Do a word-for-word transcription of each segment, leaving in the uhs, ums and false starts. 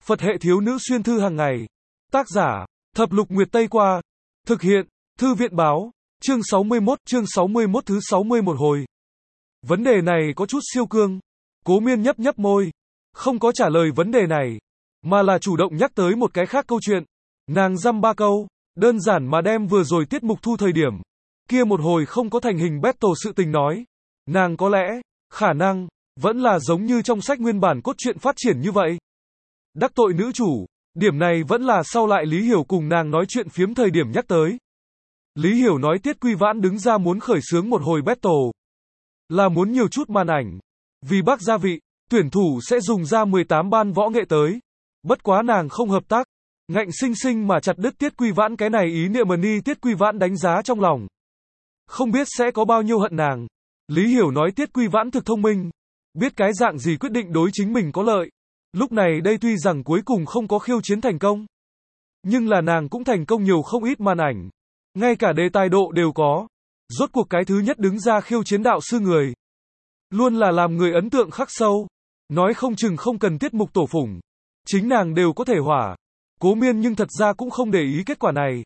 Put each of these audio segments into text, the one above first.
Phật hệ thiếu nữ xuyên thư hàng ngày. Tác giả, Thập Lục Nguyệt Tây Qua. Thực hiện, Thư viện Báo. Chương sáu mươi mốt, chương sáu mươi mốt thứ sáu mươi mốt hồi. Vấn đề này có chút siêu cương. Cố Miên nhấp nhấp môi. Không có trả lời vấn đề này. Mà là chủ động nhắc tới một cái khác câu chuyện. Nàng dăm ba câu. Đơn giản mà đem vừa rồi tiết mục thu thời điểm. Kia một hồi không có thành hình battle sự tình nói. Nàng có lẽ, khả năng, vẫn là giống như trong sách nguyên bản cốt truyện phát triển như vậy. Đắc tội nữ chủ. Điểm này vẫn là sau lại Lý Hiểu cùng nàng nói chuyện phiếm thời điểm nhắc tới. Lý Hiểu nói Tiết Quy Vãn đứng ra muốn khởi xướng một hồi battle. Là muốn nhiều chút màn ảnh. Vì bác gia vị, tuyển thủ sẽ dùng ra mười tám ban võ nghệ tới. Bất quá nàng không hợp tác. Ngạnh sinh sinh mà chặt đứt Tiết Quy Vãn cái này ý niệm mà ni Tiết Quy Vãn đánh giá trong lòng. Không biết sẽ có bao nhiêu hận nàng. Lý Hiểu nói Tiết Quy Vãn thực thông minh. Biết cái dạng gì quyết định đối chính mình có lợi. Lúc này đây tuy rằng cuối cùng không có khiêu chiến thành công. Nhưng là nàng cũng thành công nhiều không ít màn ảnh. Ngay cả đề tài độ đều có. Rốt cuộc cái thứ nhất đứng ra khiêu chiến đạo sư người. Luôn là làm người ấn tượng khắc sâu. Nói không chừng không cần tiết mục tổ phủng. Chính nàng đều có thể hỏa. Cố Miên nhưng thật ra cũng không để ý kết quả này.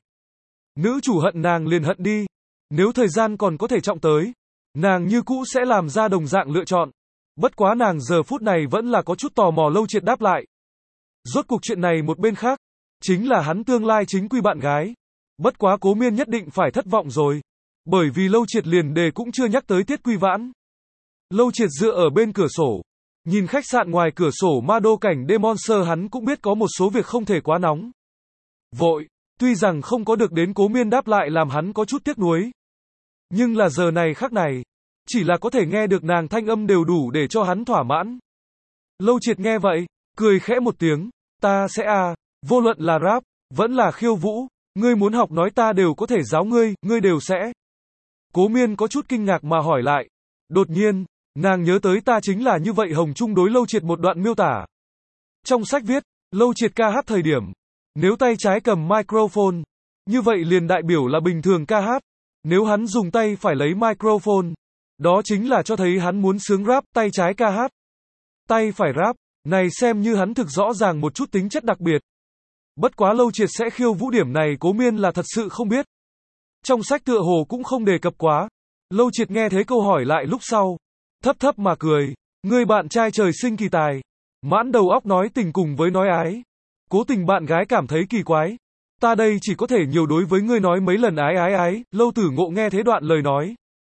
Nữ chủ hận nàng liền hận đi. Nếu thời gian còn có thể trọng tới. Nàng như cũ sẽ làm ra đồng dạng lựa chọn. Bất quá nàng giờ phút này vẫn là có chút tò mò Lâu Triệt đáp lại. Rốt cuộc chuyện này một bên khác. Chính là hắn tương lai chính quy bạn gái. Bất quá Cố Miên nhất định phải thất vọng rồi. Bởi vì Lâu Triệt liền đề cũng chưa nhắc tới Tiết Quy Vãn. Lâu Triệt dựa ở bên cửa sổ. Nhìn khách sạn ngoài cửa sổ ma đô cảnh Demonster hắn cũng biết có một số việc không thể quá nóng. Vội, tuy rằng không có được đến Cố Miên đáp lại làm hắn có chút tiếc nuối. Nhưng là giờ này khắc này. Chỉ là có thể nghe được nàng thanh âm đều đủ để cho hắn thỏa mãn. Lâu Triệt nghe vậy, cười khẽ một tiếng. Ta sẽ à, vô luận là rap, vẫn là khiêu vũ. Ngươi muốn học nói ta đều có thể giáo ngươi, ngươi đều sẽ. Cố Miên có chút kinh ngạc mà hỏi lại. Đột nhiên, nàng nhớ tới ta chính là như vậy Hồng Trung đối Lâu Triệt một đoạn miêu tả. Trong sách viết, Lâu Triệt ca hát thời điểm. Nếu tay trái cầm microphone, như vậy liền đại biểu là bình thường ca hát. Nếu hắn dùng tay phải lấy microphone, đó chính là cho thấy hắn muốn sướng rap, tay trái ca hát. Tay phải rap, này xem như hắn thực rõ ràng một chút tính chất đặc biệt. Bất quá Lâu Triệt sẽ khiêu vũ điểm này Cố Miên là thật sự không biết. Trong sách tựa hồ cũng không đề cập quá. Lâu Triệt nghe thế câu hỏi lại lúc sau. Thấp thấp mà cười. Người bạn trai trời sinh kỳ tài. Mãn đầu óc nói tình cùng với nói ái. Cố tình bạn gái cảm thấy kỳ quái. Ta đây chỉ có thể nhiều đối với ngươi nói mấy lần ái ái ái. Lâu Tử Ngộ nghe thế đoạn lời nói.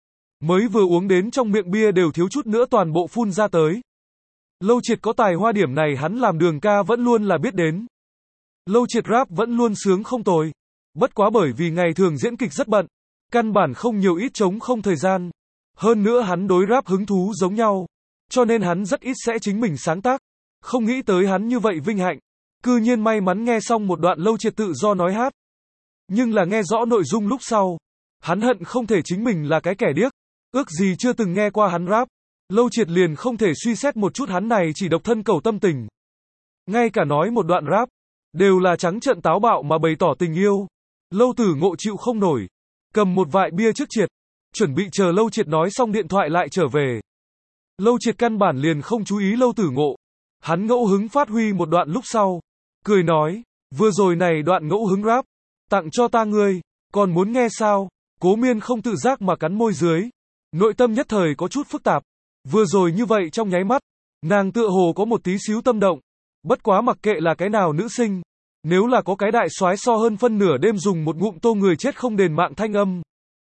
Mới vừa uống đến trong miệng bia đều thiếu chút nữa toàn bộ phun ra tới. Lâu Triệt có tài hoa điểm này hắn làm đường ca vẫn luôn là biết đến. Lâu Triệt rap vẫn luôn sướng không tồi. Bất quá bởi vì ngày thường diễn kịch rất bận. Căn bản không nhiều ít trống không thời gian. Hơn nữa hắn đối rap hứng thú giống nhau. Cho nên hắn rất ít sẽ chính mình sáng tác. Không nghĩ tới hắn như vậy vinh hạnh. Cư nhiên may mắn nghe xong một đoạn Lâu Triệt tự do nói hát. Nhưng là nghe rõ nội dung lúc sau. Hắn hận không thể chính mình là cái kẻ điếc. Ước gì chưa từng nghe qua hắn rap. Lâu Triệt liền không thể suy xét một chút hắn này chỉ độc thân cầu tâm tình. Ngay cả nói một đoạn rap. Đều là trắng trợn táo bạo mà bày tỏ tình yêu. Lâu Tử Ngộ chịu không nổi. Cầm một vại bia trước Triệt. Chuẩn bị chờ Lâu Triệt nói xong điện thoại lại trở về. Lâu Triệt căn bản liền không chú ý Lâu Tử Ngộ. Hắn ngẫu hứng phát huy một đoạn lúc sau. Cười nói. Vừa rồi này đoạn ngẫu hứng rap. Tặng cho ta ngươi. Còn muốn nghe sao? Cố Miên không tự giác mà cắn môi dưới. Nội tâm nhất thời có chút phức tạp. Vừa rồi như vậy trong nháy mắt. Nàng tựa hồ có một tí xíu tâm động. Bất quá mặc kệ là cái nào nữ sinh. Nếu là có cái đại soái so hơn phân nửa đêm dùng một ngụm tô người chết không đền mạng thanh âm.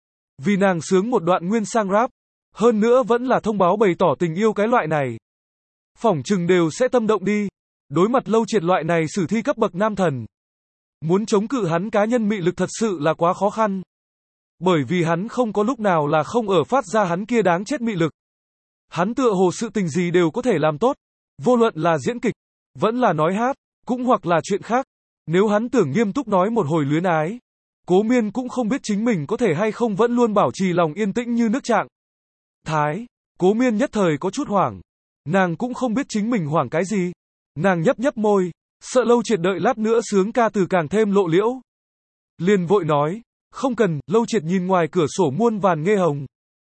Vì nàng sướng một đoạn nguyên sang rap. Hơn nữa vẫn là thông báo bày tỏ tình yêu cái loại này. Phỏng chừng đều sẽ tâm động đi. Đối mặt Lâu Triệt loại này sử thi cấp bậc nam thần. Muốn chống cự hắn cá nhân mị lực thật sự là quá khó khăn. Bởi vì hắn không có lúc nào là không ở phát ra hắn kia đáng chết mị lực. Hắn tựa hồ sự tình gì đều có thể làm tốt. Vô luận là diễn kịch, vẫn là nói hát, cũng hoặc là chuyện khác. Nếu hắn tưởng nghiêm túc nói một hồi luyến ái. Cố Miên cũng không biết chính mình có thể hay không vẫn luôn bảo trì lòng yên tĩnh như nước trạng. Thái, Cố Miên nhất thời có chút hoảng. Nàng cũng không biết chính mình hoảng cái gì. Nàng nhấp nhấp môi, sợ Lâu Triệt đợi lát nữa sướng ca từ càng thêm lộ liễu. Liền vội nói, không cần. Lâu Triệt nhìn ngoài cửa sổ muôn vàn nghê hồng.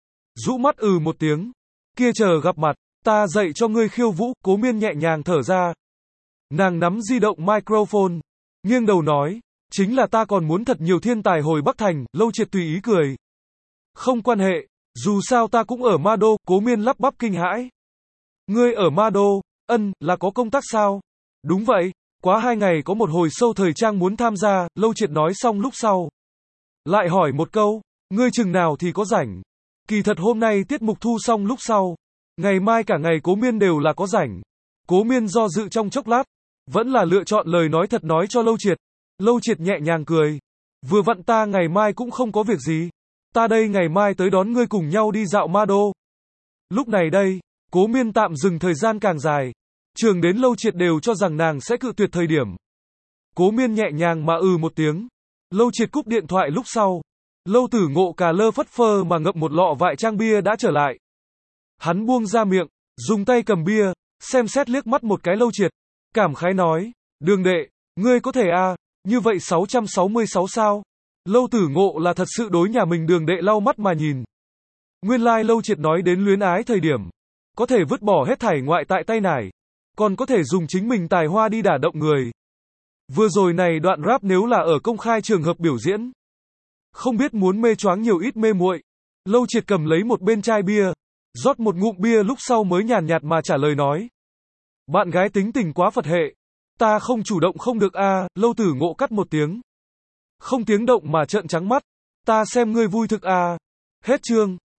Rũ mắt ừ một tiếng. Kia chờ gặp mặt, ta dạy cho ngươi khiêu vũ. Cố Miên nhẹ nhàng thở ra. Nàng nắm di động microphone, nghiêng đầu nói, chính là ta còn muốn thật nhiều thiên tài hồi Bắc Thành, Lâu Triệt tùy ý cười. Không quan hệ, dù sao ta cũng ở Ma Đô, Cố Miên lắp bắp kinh hãi. Ngươi ở Ma Đô, ân, là có công tác sao? Đúng vậy, quá hai ngày có một hồi show thời trang muốn tham gia, Lâu Triệt nói xong lúc sau. Lại hỏi một câu, ngươi chừng nào thì có rảnh? Kỳ thật hôm nay tiết mục thu xong lúc sau. Ngày mai cả ngày Cố Miên đều là có rảnh. Cố Miên do dự trong chốc lát, vẫn là lựa chọn lời nói thật nói cho Lâu Triệt. Lâu Triệt nhẹ nhàng cười. Vừa vặn ta ngày mai cũng không có việc gì. Ta đây ngày mai tới đón ngươi cùng nhau đi dạo Ma Đô. Lúc này đây, Cố Miên tạm dừng thời gian càng dài. Trường đến Lâu Triệt đều cho rằng nàng sẽ cự tuyệt thời điểm. Cố Miên nhẹ nhàng mà ừ một tiếng. Lâu Triệt cúp điện thoại lúc sau. Lâu Tử Ngộ cà lơ phất phơ mà ngậm một lọ vại trang bia đã trở lại. Hắn buông ra miệng, dùng tay cầm bia, xem xét liếc mắt một cái Lâu Triệt. Cảm khái nói, Đường đệ, ngươi có thể à, như vậy sáu trăm sáu mươi sáu sao? Lâu Tử Ngộ là thật sự đối nhà mình Đường đệ lau mắt mà nhìn. Nguyên lai like Lâu Triệt nói đến luyến ái thời điểm. Có thể vứt bỏ hết thảy ngoại tại tay nải. Còn có thể dùng chính mình tài hoa đi đả động người. Vừa rồi này đoạn rap nếu là ở công khai trường hợp biểu diễn. Không biết muốn mê choáng nhiều ít mê muội. Lâu Triệt cầm lấy một bên chai bia. Rót một ngụm bia lúc sau mới nhàn nhạt mà trả lời nói. Bạn gái tính tình quá Phật hệ. Ta không chủ động không được a. À, Lâu Tử Ngộ cắt một tiếng. Không tiếng động mà trợn trắng mắt. Ta xem ngươi vui thực a. À. Hết chương.